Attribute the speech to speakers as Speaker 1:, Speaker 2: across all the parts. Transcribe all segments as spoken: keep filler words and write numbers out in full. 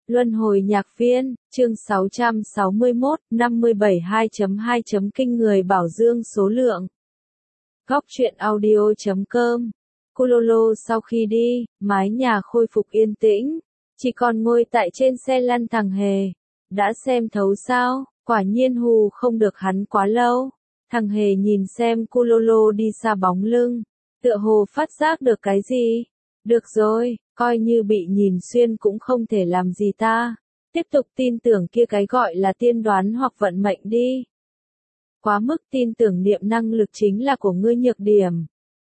Speaker 1: Luân hồi nhạc viên, chương sáu trăm sáu mươi mốt, năm mươi bảy hai chấm hai. Kinh người bảo dương số lượng. Góc truyện audio chấm com. Kulolo sau khi đi, mái nhà khôi phục yên tĩnh. Chỉ còn ngồi tại trên xe lăn thằng Hề. Đã xem thấu sao, quả nhiên hù không được hắn quá lâu. Thằng Hề nhìn xem Kulolo đi xa bóng lưng. Tựa hồ phát giác được cái gì. Được rồi, coi như bị nhìn xuyên cũng không thể làm gì ta. Tiếp tục tin tưởng kia cái gọi là tiên đoán hoặc vận mệnh đi. Quá mức tin tưởng niệm năng lực chính là của ngươi nhược điểm.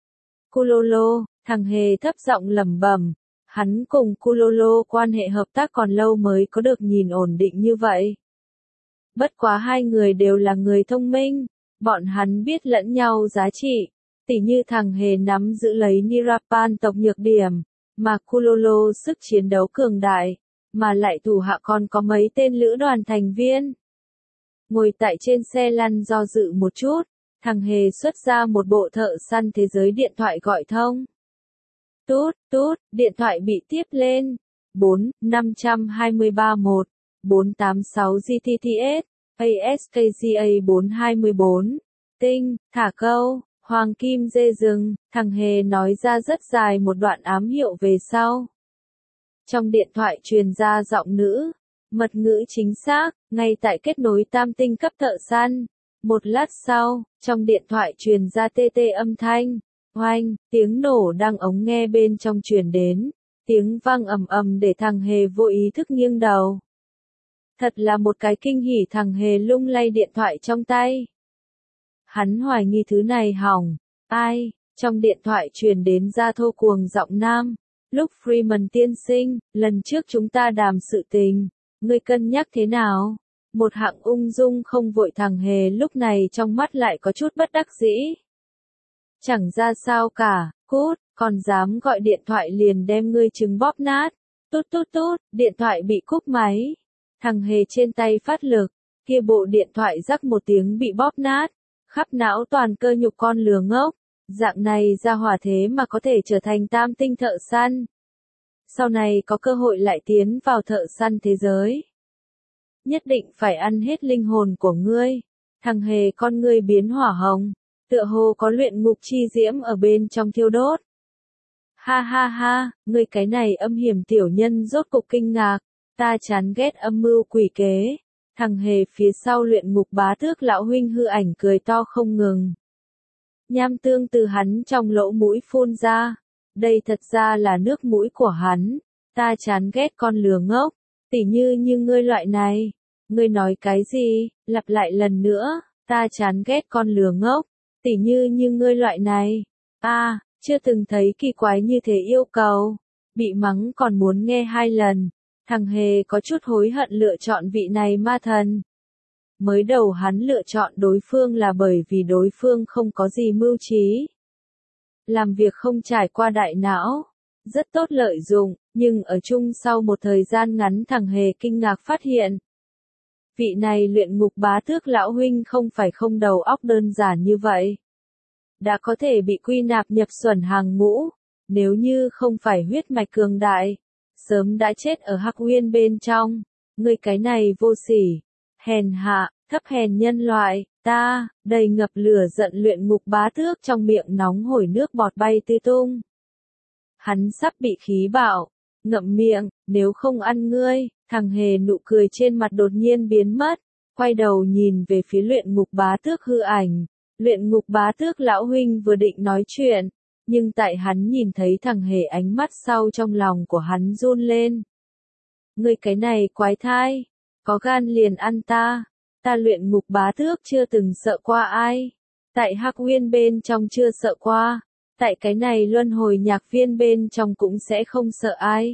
Speaker 1: Kulolo, thằng Hề thấp giọng lẩm bẩm. Hắn cùng Kulolo quan hệ hợp tác còn lâu mới có được nhìn ổn định như vậy. Bất quá hai người đều là người thông minh. Bọn hắn biết lẫn nhau giá trị. Tỉ như thằng Hề nắm giữ lấy Nirapan tộc nhược điểm, mà Kulolo sức chiến đấu cường đại, mà lại thủ hạ còn có mấy tên lữ đoàn thành viên. Ngồi tại trên xe lăn do dự một chút, thằng Hề xuất ra một bộ thợ săn thế giới điện thoại gọi thông. Tút, tút, điện thoại bị tiếp lên. bốn năm hai ba một bốn tám sáu G T T S, A S K G A bốn hai bốn. Tinh, thả câu. Hoàng kim dê rừng, thằng Hề nói ra rất dài một đoạn ám hiệu về sau. Trong điện thoại truyền ra giọng nữ, mật ngữ chính xác, ngay tại kết nối tam tinh cấp thợ săn. Một lát sau, trong điện thoại truyền ra tê tê âm thanh, oanh, tiếng nổ đang ống nghe bên trong truyền đến, tiếng vang ầm ầm để thằng Hề vô ý thức nghiêng đầu. Thật là một cái kinh hỉ, thằng Hề lung lay điện thoại trong tay. Hắn hoài nghi thứ này hỏng. Ai? Trong điện thoại truyền đến ra thô cuồng giọng nam. Lúc Freeman tiên sinh, lần trước chúng ta đàm sự tình. Ngươi cân nhắc thế nào? Một hạng ung dung không vội, thằng Hề lúc này trong mắt lại có chút bất đắc dĩ. Chẳng ra sao cả, cút, còn dám gọi điện thoại liền đem ngươi trứng bóp nát. Tút tút tút, điện thoại bị cúp máy. Thằng Hề trên tay phát lực, kia bộ điện thoại rắc một tiếng bị bóp nát. Khắp não toàn cơ nhục con lừa ngốc, dạng này ra hỏa thế mà có thể trở thành tam tinh thợ săn. Sau này có cơ hội lại tiến vào thợ săn thế giới. Nhất định phải ăn hết linh hồn của ngươi. Thằng Hề con ngươi biến hỏa hồng, tựa hồ có luyện ngục chi diễm ở bên trong thiêu đốt. Ha ha ha, ngươi cái này âm hiểm tiểu nhân rốt cục kinh ngạc, ta chán ghét âm mưu quỷ kế. Thằng Hề phía sau luyện ngục bá tước lão huynh hư ảnh cười to không ngừng. Nham tương từ hắn trong lỗ mũi phun ra. Đây thật ra là nước mũi của hắn. Ta chán ghét con lừa ngốc. Tỉ như như ngươi loại này. Ngươi nói cái gì? Lặp lại lần nữa. Ta chán ghét con lừa ngốc. Tỉ như như ngươi loại này. Ta, chưa từng thấy kỳ quái như thế yêu cầu. Bị mắng còn muốn nghe hai lần. Thằng Hề có chút hối hận lựa chọn vị này ma thần. Mới đầu hắn lựa chọn đối phương là bởi vì đối phương không có gì mưu trí. Làm việc không trải qua đại não. Rất tốt lợi dụng, nhưng ở chung sau một thời gian ngắn thằng Hề kinh ngạc phát hiện. Vị này luyện ngục bá tước lão huynh không phải không đầu óc đơn giản như vậy. Đã có thể bị quy nạp nhập xuẩn hàng ngũ. Nếu như không phải huyết mạch cường đại. Sớm đã chết ở Hắc Uyên bên trong. Ngươi cái này vô sỉ, hèn hạ, thấp hèn nhân loại, ta, đầy ngập lửa giận luyện ngục bá tước trong miệng nóng hổi nước bọt bay tứ tung. Hắn sắp bị khí bạo, ngậm miệng, nếu không ăn ngươi, thằng Hề nụ cười trên mặt đột nhiên biến mất, quay đầu nhìn về phía luyện ngục bá tước hư ảnh. Luyện ngục bá tước lão huynh vừa định nói chuyện. Nhưng tại hắn nhìn thấy thằng Hề ánh mắt sau trong lòng của hắn run lên. Ngươi cái này quái thai, có gan liền ăn ta, ta luyện ngục bá tước chưa từng sợ qua ai. Tại Hắc Uyên bên trong chưa sợ qua, tại cái này luân hồi nhạc viên bên trong cũng sẽ không sợ ai.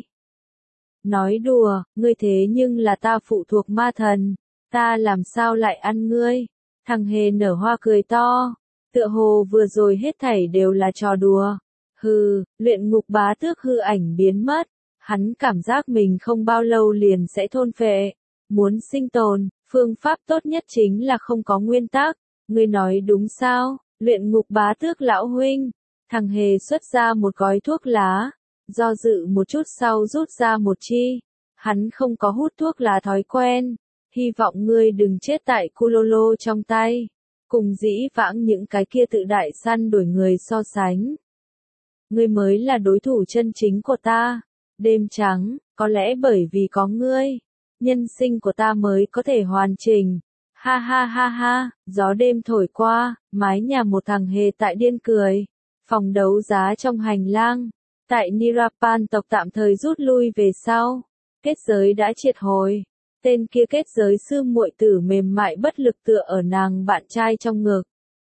Speaker 1: Nói đùa, ngươi thế nhưng là ta phụ thuộc ma thần, ta làm sao lại ăn ngươi. Thằng Hề nở hoa cười to. Tựa hồ vừa rồi hết thảy đều là trò đùa. Hừ, luyện ngục bá tước hư ảnh biến mất. Hắn cảm giác mình không bao lâu liền sẽ thôn phệ. Muốn sinh tồn, phương pháp tốt nhất chính là không có nguyên tắc. Ngươi nói đúng sao, luyện ngục bá tước lão huynh. Thằng Hề xuất ra một gói thuốc lá. Do dự một chút sau rút ra một chi. Hắn không có hút thuốc lá thói quen. Hy vọng ngươi đừng chết tại Kulolo trong tay. Cùng dĩ vãng những cái kia tự đại săn đuổi người so sánh. Ngươi mới là đối thủ chân chính của ta. Đêm trắng, có lẽ bởi vì có ngươi, nhân sinh của ta mới có thể hoàn chỉnh. Ha ha ha ha, gió đêm thổi qua, mái nhà một thằng hề tại điên cười. Phòng đấu giá trong hành lang. Tại Nirapan tộc tạm thời rút lui về sau. Kết giới đã triệt hồi. Tên kia kết giới sư muội tử mềm mại bất lực tựa ở nàng bạn trai trong ngực.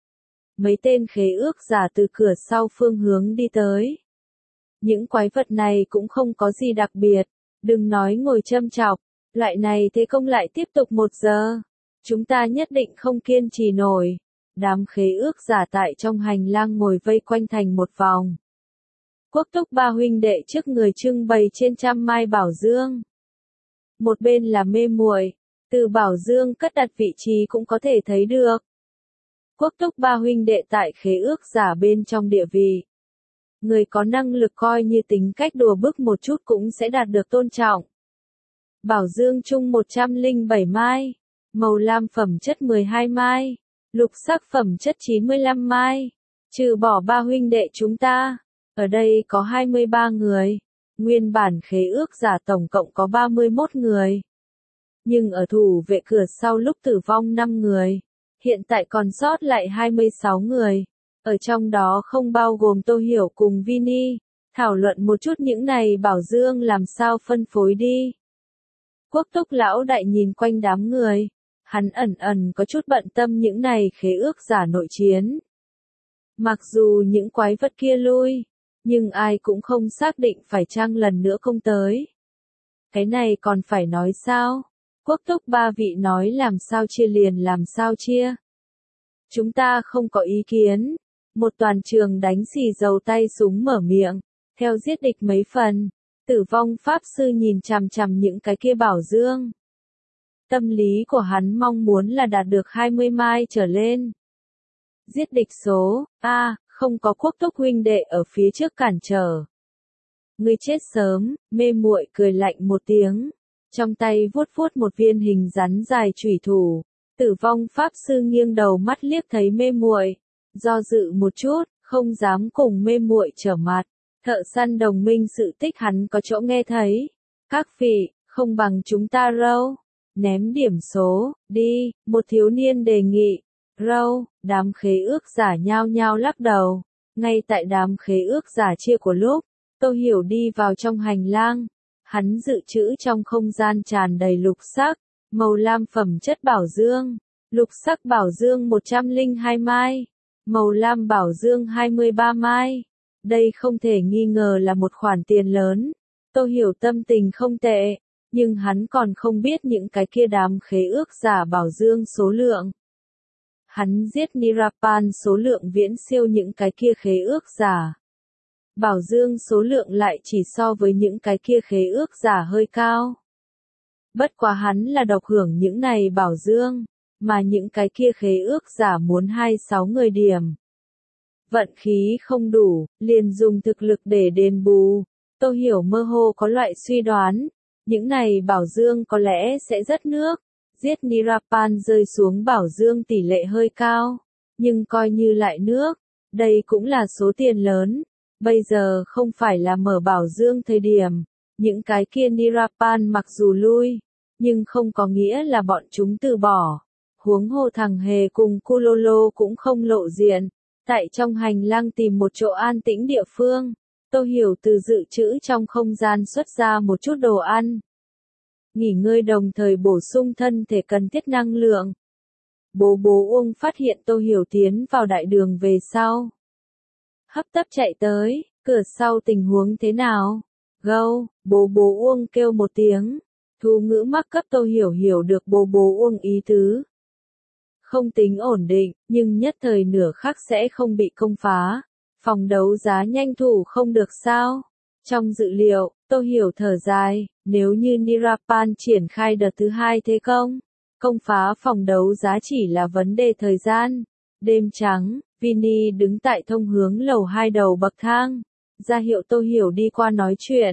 Speaker 1: Mấy tên khế ước giả từ cửa sau phương hướng đi tới. Những quái vật này cũng không có gì đặc biệt, đừng nói ngồi châm chọc, loại này thế công lại tiếp tục một giờ. Chúng ta nhất định không kiên trì nổi. Đám khế ước giả tại trong hành lang ngồi vây quanh thành một vòng. Quốc túc ba huynh đệ trước người trưng bày trên trăm mai bảo dương. Một bên là mê muội, từ bảo dương cất đặt vị trí cũng có thể thấy được. Quốc túc ba huynh đệ tại khế ước giả bên trong địa vị. Người có năng lực coi như tính cách đùa bức một chút cũng sẽ đạt được tôn trọng. Bảo dương chung một trăm lẻ bảy mai, màu lam phẩm chất mười hai mai, lục sắc phẩm chất chín mươi lăm mai. Trừ bỏ ba huynh đệ chúng ta, ở đây có hai mươi ba người. Nguyên bản khế ước giả tổng cộng có ba mươi mốt người. Nhưng ở thủ vệ cửa sau lúc tử vong năm người. Hiện tại còn sót lại hai mươi sáu người. Ở trong đó không bao gồm Tô Hiểu cùng Vini. Thảo luận một chút những này bảo dương làm sao phân phối đi. Quốc túc lão đại nhìn quanh đám người. Hắn ẩn ẩn có chút bận tâm những này khế ước giả nội chiến. Mặc dù những quái vật kia lui. Nhưng ai cũng không xác định phải chăng lần nữa không tới. Cái này còn phải nói sao? Quốc túc ba vị nói làm sao chia liền làm sao chia. Chúng ta không có ý kiến. Một toàn trường đánh xì dầu tay súng mở miệng. Theo giết địch mấy phần. Tử vong pháp sư nhìn chằm chằm những cái kia bảo dương. Tâm lý của hắn mong muốn là đạt được hai mươi mai trở lên. Giết địch số A. Không có quốc túc huynh đệ ở phía trước cản trở. Ngươi chết sớm, mê muội cười lạnh một tiếng. Trong tay vuốt vuốt một viên hình rắn dài chủy thủ. Tử vong pháp sư nghiêng đầu mắt liếc thấy mê muội. Do dự một chút, không dám cùng mê muội trở mặt. Thợ săn đồng minh sự tích hắn có chỗ nghe thấy. Các vị, không bằng chúng ta râu. Ném điểm số, đi, một thiếu niên đề nghị. Râu, đám khế ước giả nhao nhao lắc đầu. Ngay tại đám khế ước giả chia của lúc, Tô Hiểu đi vào trong hành lang. Hắn dự trữ trong không gian tràn đầy lục sắc, màu lam phẩm chất bảo dương. Lục sắc bảo dương một trăm lẻ hai mai, màu lam bảo dương hai mươi ba mai. Đây không thể nghi ngờ là một khoản tiền lớn. Tô Hiểu tâm tình không tệ, nhưng hắn còn không biết những cái kia đám khế ước giả bảo dương số lượng. Hắn giết Nirapan số lượng viễn siêu những cái kia khế ước giả. Bảo dương số lượng lại chỉ so với những cái kia khế ước giả hơi cao. Bất quá hắn là độc hưởng những này bảo dương, mà những cái kia khế ước giả muốn hai mươi sáu người điểm. Vận khí không đủ, liền dùng thực lực để đền bù. Tô Hiểu mơ hồ có loại suy đoán, những này bảo dương có lẽ sẽ rất nước. Giết Nirapan rơi xuống bảo dương tỷ lệ hơi cao, nhưng coi như lại nước, đây cũng là số tiền lớn. Bây giờ không phải là mở bảo dương thời điểm, những cái kia Nirapan mặc dù lui, nhưng không có nghĩa là bọn chúng từ bỏ. Huống hồ thằng hề cùng Kulolo cũng không lộ diện, tại trong hành lang tìm một chỗ an tĩnh địa phương. Tô Hiểu từ dự trữ trong không gian xuất ra một chút đồ ăn. Nghỉ ngơi đồng thời bổ sung thân thể cần thiết năng lượng. Bố bố Uông phát hiện Tô Hiểu tiến vào đại đường về sau. Hấp tấp chạy tới, cửa sau tình huống thế nào? Gâu, bố bố Uông kêu một tiếng. Thu ngữ mắc cấp Tô Hiểu hiểu được bố bố Uông ý tứ. Không tính ổn định, nhưng nhất thời nửa khắc sẽ không bị công phá. Phòng đấu giá nhanh thủ không được sao? Trong dự liệu, Tô Hiểu thở dài, nếu như Nirapan triển khai đợt thứ hai thế công, công phá phòng đấu giá chỉ là vấn đề thời gian. Đêm trắng, Vini đứng tại thông hướng lầu hai đầu bậc thang, ra hiệu Tô Hiểu đi qua nói chuyện.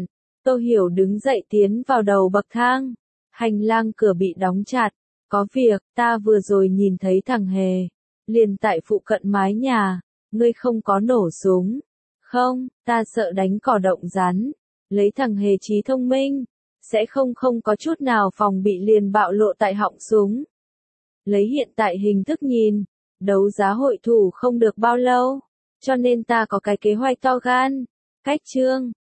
Speaker 1: Tô Hiểu đứng dậy tiến vào đầu bậc thang. Hành lang cửa bị đóng chặt. Có việc, ta vừa rồi nhìn thấy thằng Hề. Liền tại phụ cận mái nhà. Ngươi không có nổ súng. Không, ta sợ đánh cỏ động rắn. Lấy thằng Hề trí thông minh. Sẽ không không có chút nào phòng bị liền bạo lộ tại họng súng. Lấy hiện tại hình thức nhìn. Đấu giá hội thủ không được bao lâu. Cho nên ta có cái kế hoạch to gan. Cách trương.